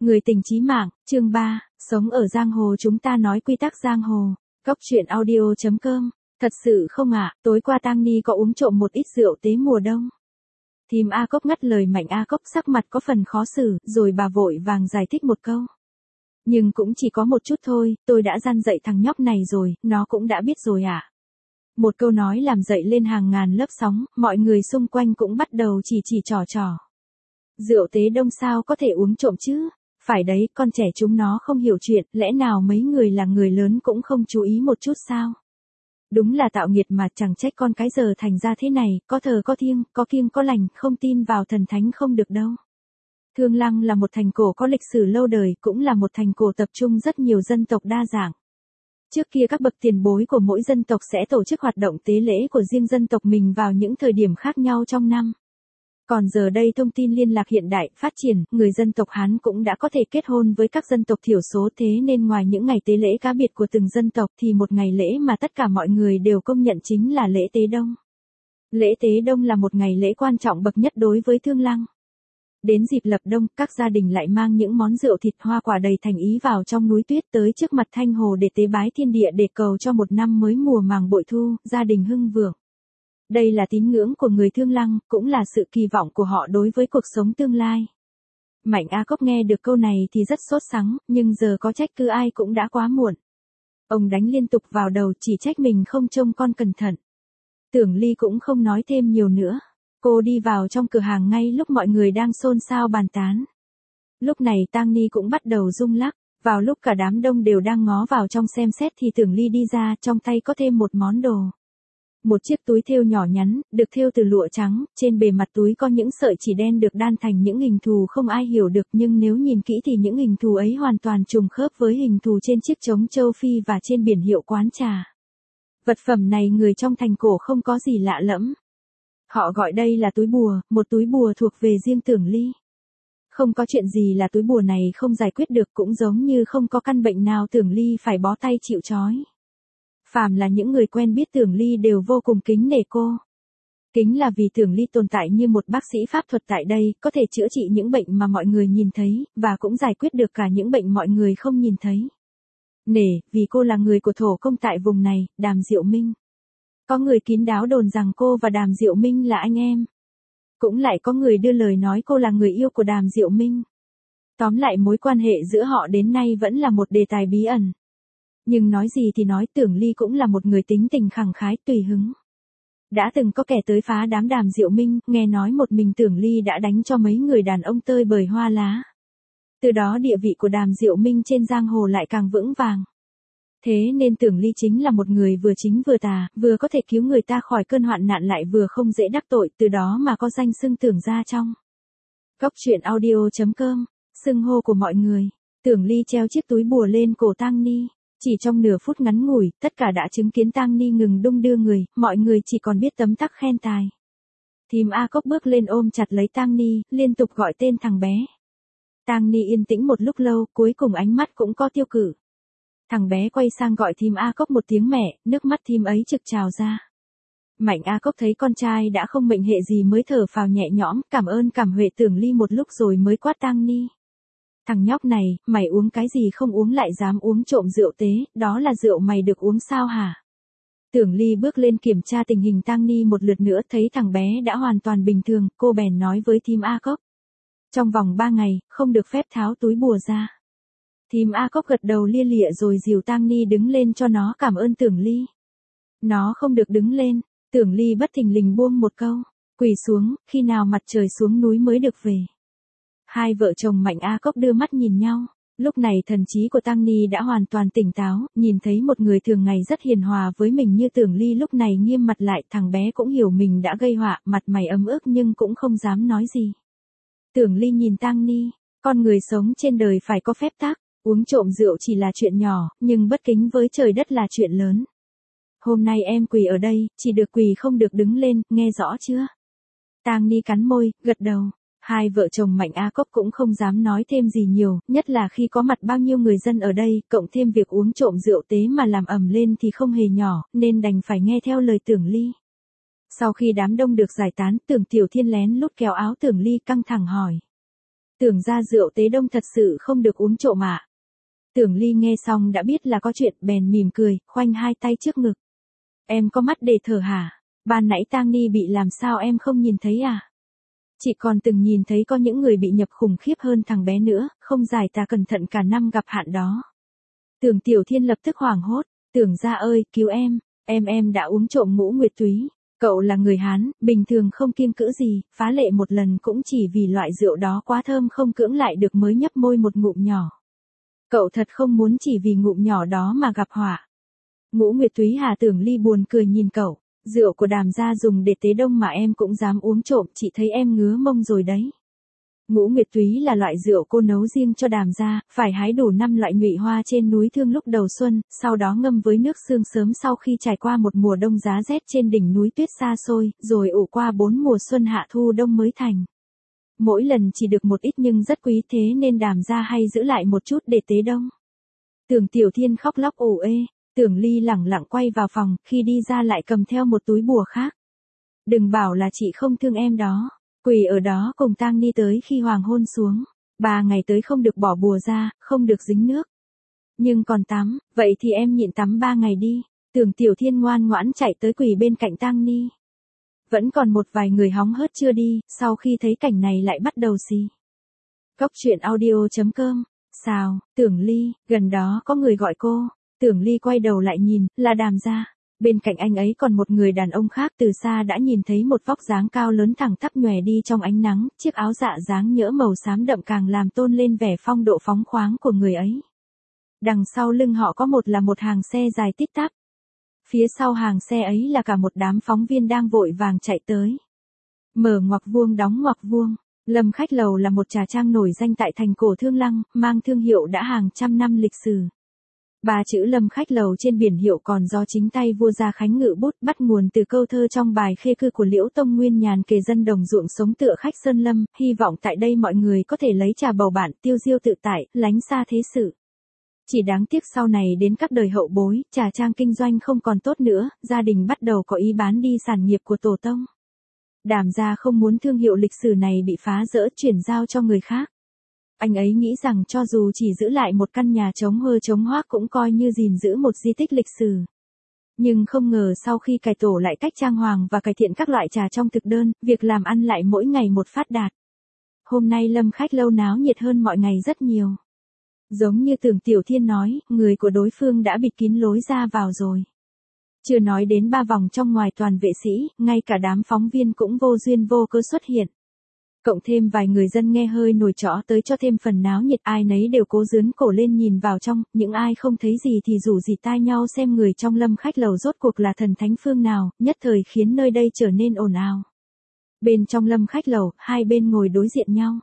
Người tình chí mạng, chương 3, sống ở giang hồ chúng ta nói quy tắc giang hồ. Cốc truyện audio.com. Thật sự không ạ, tối qua Tang Ni có uống trộm một ít rượu tế mùa đông. Thím A Cốc ngắt lời Mạnh A Cốc, sắc mặt có phần khó xử, rồi bà vội vàng giải thích một câu. Nhưng cũng chỉ có một chút thôi, tôi đã gian dạy thằng nhóc này rồi, nó cũng đã biết rồi ạ. Một câu nói làm dậy lên hàng ngàn lớp sóng, mọi người xung quanh cũng bắt đầu chỉ trò. Rượu tế đông sao có thể uống trộm chứ? Phải đấy, con trẻ chúng nó không hiểu chuyện, lẽ nào mấy người là người lớn cũng không chú ý một chút sao? Đúng là tạo nghiệt mà, chẳng trách con cái giờ thành ra thế này, có thờ có thiêng, có kiêng có lành, không tin vào thần thánh không được đâu. Thương Lăng là một thành cổ có lịch sử lâu đời, cũng là một thành cổ tập trung rất nhiều dân tộc đa dạng. Trước kia các bậc tiền bối của mỗi dân tộc sẽ tổ chức hoạt động tế lễ của riêng dân tộc mình vào những thời điểm khác nhau trong năm. Còn giờ đây thông tin liên lạc hiện đại, phát triển, người dân tộc Hán cũng đã có thể kết hôn với các dân tộc thiểu số, thế nên ngoài những ngày tế lễ cá biệt của từng dân tộc thì một ngày lễ mà tất cả mọi người đều công nhận chính là lễ tế đông. Lễ tế đông là một ngày lễ quan trọng bậc nhất đối với Thương Lăng. Đến dịp lập đông, các gia đình lại mang những món rượu thịt hoa quả đầy thành ý vào trong núi tuyết tới trước mặt Thanh Hồ để tế bái thiên địa, để cầu cho một năm mới mùa màng bội thu, gia đình hưng vượng. Đây là tín ngưỡng của người Thương Lăng, cũng là sự kỳ vọng của họ đối với cuộc sống tương lai. Mạnh A Cốc nghe được câu này thì rất sốt sắng, nhưng giờ có trách cứ ai cũng đã quá muộn. Ông đánh liên tục vào đầu, chỉ trách mình không trông con cẩn thận. Tưởng Ly cũng không nói thêm nhiều nữa. Cô đi vào trong cửa hàng ngay lúc mọi người đang xôn xao bàn tán. Lúc này Tang Ni cũng bắt đầu rung lắc. Vào lúc cả đám đông đều đang ngó vào trong xem xét thì Tưởng Ly đi ra, trong tay có thêm một món đồ. Một chiếc túi thêu nhỏ nhắn, được thêu từ lụa trắng, trên bề mặt túi có những sợi chỉ đen được đan thành những hình thù không ai hiểu được, nhưng nếu nhìn kỹ thì những hình thù ấy hoàn toàn trùng khớp với hình thù trên chiếc trống châu Phi và trên biển hiệu quán trà. Vật phẩm này người trong thành cổ không có gì lạ lẫm. Họ gọi đây là túi bùa, một túi bùa thuộc về riêng Tưởng Ly. Không có chuyện gì là túi bùa này không giải quyết được, cũng giống như không có căn bệnh nào Tưởng Ly phải bó tay chịu trói. Phàm là những người quen biết Tưởng Ly đều vô cùng kính nể cô. Kính là vì Tưởng Ly tồn tại như một bác sĩ pháp thuật tại đây, có thể chữa trị những bệnh mà mọi người nhìn thấy, và cũng giải quyết được cả những bệnh mọi người không nhìn thấy. Nể, vì cô là người của thổ công tại vùng này, Đàm Diệu Minh. Có người kín đáo đồn rằng cô và Đàm Diệu Minh là anh em. Cũng lại có người đưa lời nói cô là người yêu của Đàm Diệu Minh. Tóm lại mối quan hệ giữa họ đến nay vẫn là một đề tài bí ẩn. Nhưng nói gì thì nói, Tưởng Ly cũng là một người tính tình khẳng khái, tùy hứng. Đã từng có kẻ tới phá đám Đàm Diệu Minh, nghe nói một mình Tưởng Ly đã đánh cho mấy người đàn ông tơi bời hoa lá. Từ đó địa vị của Đàm Diệu Minh trên giang hồ lại càng vững vàng. Thế nên Tưởng Ly chính là một người vừa chính vừa tà, vừa có thể cứu người ta khỏi cơn hoạn nạn lại vừa không dễ đắc tội, từ đó mà có danh xưng Tưởng gia trong. Cốc truyện audio.com, xưng hô của mọi người. Tưởng Ly treo chiếc túi bùa lên cổ Tang Ni. Chỉ trong nửa phút ngắn ngủi, tất cả đã chứng kiến Tang Ni ngừng đung đưa người, mọi người chỉ còn biết tấm tắc khen tài. Thím A Cốc bước lên ôm chặt lấy Tang Ni, liên tục gọi tên thằng bé. Tang Ni yên tĩnh một lúc lâu, cuối cùng ánh mắt cũng có tiêu cự. Thằng bé quay sang gọi thím A Cốc một tiếng mẹ, nước mắt thím ấy trực trào ra. Mạnh A Cốc thấy con trai đã không mệnh hệ gì mới thở phào nhẹ nhõm, cảm ơn cảm huệ Tưởng Ly một lúc rồi mới quát Tang Ni. Thằng nhóc này, mày uống cái gì không uống lại dám uống trộm rượu tế, đó là rượu mày được uống sao hả? Tưởng Ly bước lên kiểm tra tình hình Tang Ni một lượt nữa, thấy thằng bé đã hoàn toàn bình thường, cô bèn nói với thím A Cốc. Trong vòng 3 ngày, không được phép tháo túi bùa ra. Thím A Cốc gật đầu lia lịa rồi dìu Tang Ni đứng lên cho nó cảm ơn Tưởng Ly. Nó không được đứng lên, Tưởng Ly bất thình lình buông một câu, quỳ xuống, khi nào mặt trời xuống núi mới được về. Hai vợ chồng Mạnh A Cốc đưa mắt nhìn nhau, lúc này thần trí của Tang Ni đã hoàn toàn tỉnh táo, nhìn thấy một người thường ngày rất hiền hòa với mình như Tưởng Ly lúc này nghiêm mặt lại, thằng bé cũng hiểu mình đã gây họa, mặt mày ấm ức nhưng cũng không dám nói gì. Tưởng Ly nhìn Tang Ni, con người sống trên đời phải có phép tắc, uống trộm rượu chỉ là chuyện nhỏ, nhưng bất kính với trời đất là chuyện lớn. Hôm nay em quỳ ở đây, chỉ được quỳ không được đứng lên, nghe rõ chưa? Tang Ni cắn môi, gật đầu. Hai vợ chồng Mạnh A Cốc cũng không dám nói thêm gì nhiều, nhất là khi có mặt bao nhiêu người dân ở đây, cộng thêm việc uống trộm rượu tế mà làm ầm lên thì không hề nhỏ, nên đành phải nghe theo lời Tưởng Ly. Sau khi đám đông được giải tán, Tưởng Tiểu Thiên lén lút kéo áo Tưởng Ly căng thẳng hỏi. Tưởng ra rượu tế đông thật sự không được uống trộm ạ. Tưởng Ly nghe xong đã biết là có chuyện, bèn mỉm cười, khoanh hai tay trước ngực. Em có mắt để thở hả? Ban nãy Tang Ni bị làm sao em không nhìn thấy à? Chị còn từng nhìn thấy có những người bị nhập khủng khiếp hơn thằng bé nữa, không giải tà cẩn thận cả năm gặp hạn đó. Tưởng Tiểu Thiên lập tức hoảng hốt, Tưởng ra ơi, cứu em đã uống trộm ngũ nguyệt túy. Cậu là người Hán, bình thường không kiêng cữ gì, phá lệ một lần cũng chỉ vì loại rượu đó quá thơm không cưỡng lại được mới nhấp môi một ngụm nhỏ. Cậu thật không muốn chỉ vì ngụm nhỏ đó mà gặp họa. Ngũ nguyệt túy hả? Tưởng Ly buồn cười nhìn cậu, rượu của Đàm gia dùng để tế đông mà em cũng dám uống trộm, chị thấy em ngứa mông rồi đấy. Ngũ nguyệt túy là loại rượu cô nấu riêng cho Đàm gia, phải hái đủ 5 loại nhụy hoa trên núi Thương lúc đầu xuân, sau đó ngâm với nước sương sớm sau khi trải qua một mùa đông giá rét trên đỉnh núi tuyết xa xôi, rồi ủ qua 4 mùa xuân hạ thu đông mới thành. Mỗi lần chỉ được một ít nhưng rất quý, thế nên Đàm gia hay giữ lại một chút để tế đông. Tưởng Tiểu Thiên khóc lóc ồ ê, Tưởng Ly lẳng lặng quay vào phòng, khi đi ra lại cầm theo một túi bùa khác. Đừng bảo là chị không thương em đó. Quỳ ở đó cùng Tang Ni tới khi hoàng hôn xuống. 3 ngày tới không được bỏ bùa ra, không được dính nước. Nhưng còn tắm, vậy thì em nhịn tắm 3 ngày đi. Tưởng Tiểu Thiên ngoan ngoãn chạy tới quỳ bên cạnh Tang Ni. Vẫn còn một vài người hóng hớt chưa đi, sau khi thấy cảnh này lại bắt đầu xì. Cốc truyện audio.com. Sao, Tưởng Ly, gần đó có người gọi cô. Tưởng Ly quay đầu lại nhìn, là Đàm gia. Bên cạnh anh ấy còn một người đàn ông khác, từ xa đã nhìn thấy một vóc dáng cao lớn thẳng tắp nhòe đi trong ánh nắng, chiếc áo dạ dáng nhỡ màu xám đậm càng làm tôn lên vẻ phong độ phóng khoáng của người ấy. Đằng sau lưng họ có một hàng xe dài tít tắp. Phía sau hàng xe ấy là cả một đám phóng viên đang vội vàng chạy tới. Mở ngoặc vuông đóng ngoặc vuông. Lâm Khách Lầu là một trà trang nổi danh tại thành cổ Thương Lăng, mang thương hiệu đã hàng trăm năm lịch sử. 3 chữ Lâm Khách Lầu trên biển hiệu còn do chính tay vua Gia Khánh ngự bút, bắt nguồn từ câu thơ trong bài Khê Cư của Liễu Tông Nguyên Nhàn kể dân đồng ruộng sống tựa khách sơn lâm, hy vọng tại đây mọi người có thể lấy trà bầu bạn, tiêu diêu tự tại, lánh xa thế sự. Chỉ đáng tiếc sau này đến các đời hậu bối, trà trang kinh doanh không còn tốt nữa, gia đình bắt đầu có ý bán đi sản nghiệp của tổ tông. Đàm gia không muốn thương hiệu lịch sử này bị phá rỡ, chuyển giao cho người khác. Anh ấy nghĩ rằng cho dù chỉ giữ lại một căn nhà trống hơ trống hoác cũng coi như gìn giữ một di tích lịch sử. Nhưng không ngờ sau khi cải tổ lại cách trang hoàng và cải thiện các loại trà trong thực đơn, việc làm ăn lại mỗi ngày một phát đạt. Hôm nay Lâm Khách Lâu náo nhiệt hơn mọi ngày rất nhiều. Giống như Tưởng Tiểu Thiên nói, người của đối phương đã bịt kín lối ra vào rồi. Chưa nói đến 3 vòng trong ngoài toàn vệ sĩ, ngay cả đám phóng viên cũng vô duyên vô cớ xuất hiện. Cộng thêm vài người dân nghe hơi nổi trõ tới cho thêm phần náo nhiệt, ai nấy đều cố dướn cổ lên nhìn vào trong, những ai không thấy gì thì rủ rỉ tai nhau xem người trong Lâm Khách Lầu rốt cuộc là thần thánh phương nào, nhất thời khiến nơi đây trở nên ồn ào. Bên trong Lâm Khách Lầu, hai bên ngồi đối diện nhau.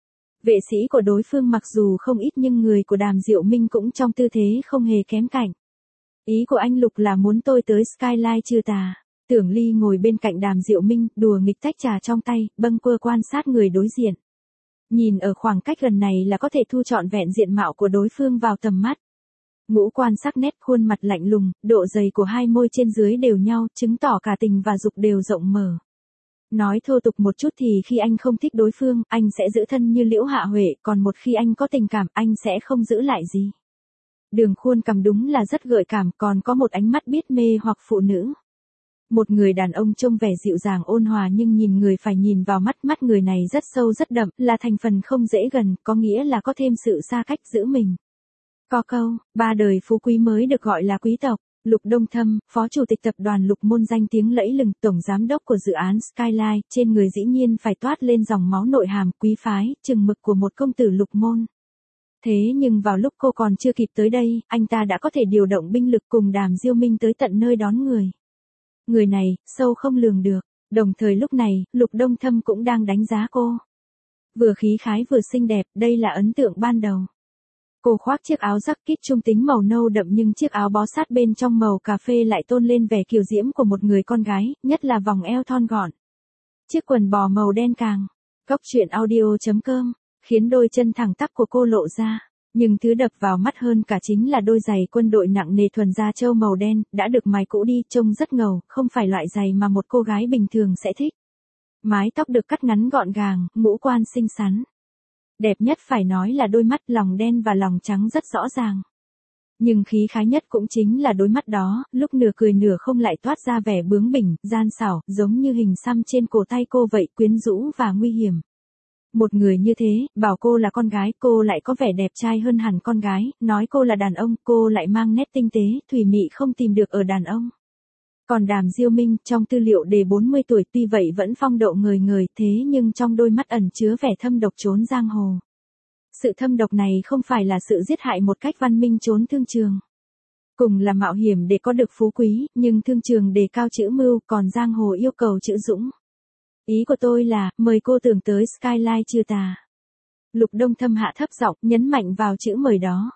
Vệ sĩ của đối phương mặc dù không ít nhưng người của Đàm Diệu Minh cũng trong tư thế không hề kém cạnh. Ý của anh Lục là muốn tôi tới Skyline trừ tà. Tưởng Ly ngồi bên cạnh Đàm Diệu Minh, đùa nghịch tách trà trong tay, bâng quơ quan sát người đối diện. Nhìn ở khoảng cách gần này là có thể thu trọn vẹn diện mạo của đối phương vào tầm mắt. Ngũ quan sắc nét, khuôn mặt lạnh lùng, độ dày của hai môi trên dưới đều nhau, chứng tỏ cả tình và dục đều rộng mở. Nói thô tục một chút thì khi anh không thích đối phương, anh sẽ giữ thân như Liễu Hạ Huệ, còn một khi anh có tình cảm, anh sẽ không giữ lại gì. Đường khuôn cằm đúng là rất gợi cảm, còn có một ánh mắt biết mê hoặc phụ nữ. Một người đàn ông trông vẻ dịu dàng ôn hòa nhưng nhìn người phải nhìn vào mắt người này rất sâu rất đậm, là thành phần không dễ gần, có nghĩa là có thêm sự xa cách giữ mình. Có câu, 3 đời phú quý mới được gọi là quý tộc. Lục Đông Thâm, phó chủ tịch tập đoàn Lục Môn danh tiếng lẫy lừng, tổng giám đốc của dự án Skyline, trên người dĩ nhiên phải toát lên dòng máu nội hàm quý phái, chừng mực của một công tử Lục Môn. Thế nhưng vào lúc cô còn chưa kịp tới đây, anh ta đã có thể điều động binh lực cùng Đàm Diêu Minh tới tận nơi đón người. Người này, sâu không lường được, đồng thời lúc này, Lục Đông Thâm cũng đang đánh giá cô. Vừa khí khái vừa xinh đẹp, đây là ấn tượng ban đầu. Cô khoác chiếc áo jacket trung tính màu nâu đậm nhưng chiếc áo bó sát bên trong màu cà phê lại tôn lên vẻ kiều diễm của một người con gái, nhất là vòng eo thon gọn. Chiếc quần bò màu đen càng, cốc truyện audio.com, khiến đôi chân thẳng tắp của cô lộ ra. Nhưng thứ đập vào mắt hơn cả chính là đôi giày quân đội nặng nề thuần da trâu màu đen, đã được mài cũ đi, trông rất ngầu, không phải loại giày mà một cô gái bình thường sẽ thích. Mái tóc được cắt ngắn gọn gàng, ngũ quan xinh xắn. Đẹp nhất phải nói là đôi mắt lòng đen và lòng trắng rất rõ ràng. Nhưng khí khái nhất cũng chính là đôi mắt đó, lúc nửa cười nửa không lại toát ra vẻ bướng bỉnh, gian xảo, giống như hình xăm trên cổ tay cô vậy, quyến rũ và nguy hiểm. Một người như thế, bảo cô là con gái, cô lại có vẻ đẹp trai hơn hẳn con gái, nói cô là đàn ông, cô lại mang nét tinh tế, thùy mị không tìm được ở đàn ông. Còn Đàm Diêu Minh, trong tư liệu đề 40 tuổi tuy vậy vẫn phong độ ngời ngời, thế nhưng trong đôi mắt ẩn chứa vẻ thâm độc trốn giang hồ. Sự thâm độc này không phải là sự giết hại một cách văn minh trốn thương trường. Cùng là mạo hiểm để có được phú quý, nhưng thương trường đề cao chữ mưu, còn giang hồ yêu cầu chữ dũng. Ý của tôi là, mời cô Tưởng tới Skyline Trừ Tà. Lục Đông Thâm hạ thấp giọng, nhấn mạnh vào chữ mời đó.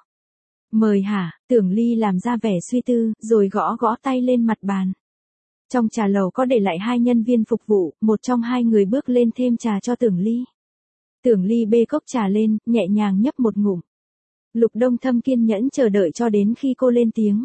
Mời hả? Tưởng Ly làm ra vẻ suy tư, rồi gõ gõ tay lên mặt bàn. Trong trà lầu có để lại 2 nhân viên phục vụ, một trong 2 người bước lên thêm trà cho Tưởng Ly. Tưởng Ly bê cốc trà lên, nhẹ nhàng nhấp một ngụm. Lục Đông Thâm kiên nhẫn chờ đợi cho đến khi cô lên tiếng.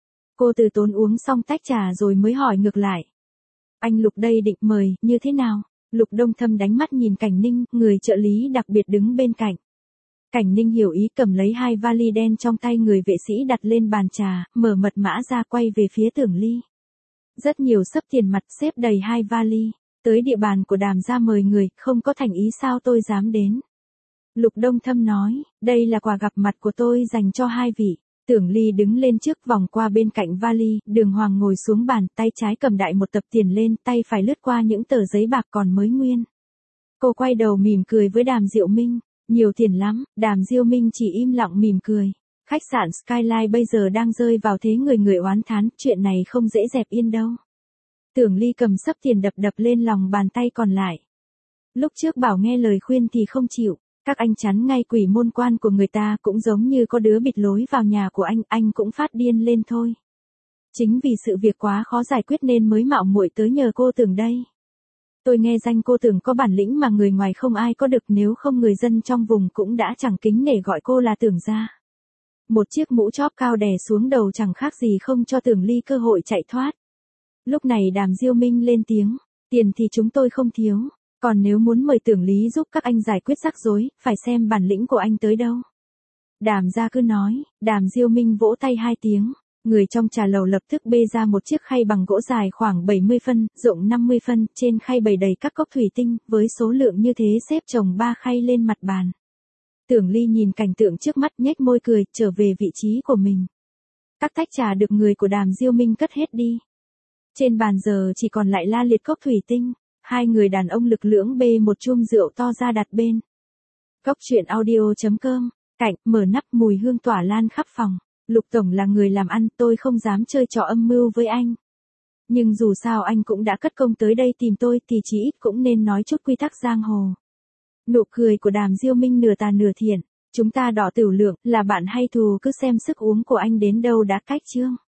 Cô từ tốn uống xong tách trà rồi mới hỏi ngược lại. Anh Lục đây định mời, như thế nào? Lục Đông Thâm đánh mắt nhìn Cảnh Ninh, người trợ lý đặc biệt đứng bên cạnh. Cảnh Ninh hiểu ý, cầm lấy 2 vali đen trong tay người vệ sĩ đặt lên bàn trà, mở mật mã ra quay về phía Tưởng Ly. Rất nhiều xấp tiền mặt xếp đầy 2 vali. Tới địa bàn của Đàm gia mời người, không có thành ý sao tôi dám đến. Lục Đông Thâm nói, đây là quà gặp mặt của tôi dành cho 2 vị. Tưởng Ly đứng lên trước vòng qua bên cạnh vali, Đường Hoàng ngồi xuống bàn, tay trái cầm đại một tập tiền lên, tay phải lướt qua những tờ giấy bạc còn mới nguyên. Cô quay đầu mỉm cười với Đàm Diệu Minh, nhiều tiền lắm, Đàm Diêu Minh chỉ im lặng mỉm cười. Khách sạn Skyline bây giờ đang rơi vào thế người người oán thán, chuyện này không dễ dẹp yên đâu. Tưởng Ly cầm xấp tiền đập đập lên lòng bàn tay còn lại. Lúc trước bảo nghe lời khuyên thì không chịu, các anh chắn ngay quỷ môn quan của người ta, cũng giống như có đứa bịt lối vào nhà của anh cũng phát điên lên thôi. Chính vì sự việc quá khó giải quyết nên mới mạo muội tới nhờ cô Tưởng đây. Tôi nghe danh cô Tưởng có bản lĩnh mà người ngoài không ai có được, nếu không người dân trong vùng cũng đã chẳng kính nể gọi cô là Tưởng gia. Một chiếc mũ chóp cao đè xuống đầu chẳng khác gì không cho Tưởng Ly cơ hội chạy thoát. Lúc này Đàm Diêu Minh lên tiếng, tiền thì chúng tôi không thiếu, còn nếu muốn mời Tưởng Lý giúp các anh giải quyết rắc rối, phải xem bản lĩnh của anh tới đâu. Đàm gia cứ nói, Đàm Diêu Minh vỗ tay 2 tiếng, người trong trà lầu lập tức bê ra một chiếc khay bằng gỗ dài khoảng 70 phân, rộng 50 phân, trên khay bày đầy các cốc thủy tinh, với số lượng như thế xếp chồng 3 khay lên mặt bàn. Tưởng Ly nhìn cảnh tượng trước mắt nhếch môi cười, trở về vị trí của mình. Các tách trà được người của Đàm Diêu Minh cất hết đi. Trên bàn giờ chỉ còn lại la liệt cốc thủy tinh, 2 người đàn ông lực lưỡng bê một chum rượu to ra đặt bên. Cốc truyện audio.com, cạnh, mở nắp mùi hương tỏa lan khắp phòng. Lục Tổng là người làm ăn, tôi không dám chơi trò âm mưu với anh. Nhưng dù sao anh cũng đã cất công tới đây tìm tôi thì chí ít cũng nên nói chút quy tắc giang hồ. Nụ cười của Đàm Diêu Minh nửa tà nửa thiện. Chúng ta đỏ tửu lượng, là bạn hay thù cứ xem sức uống của anh đến đâu đã cách chương.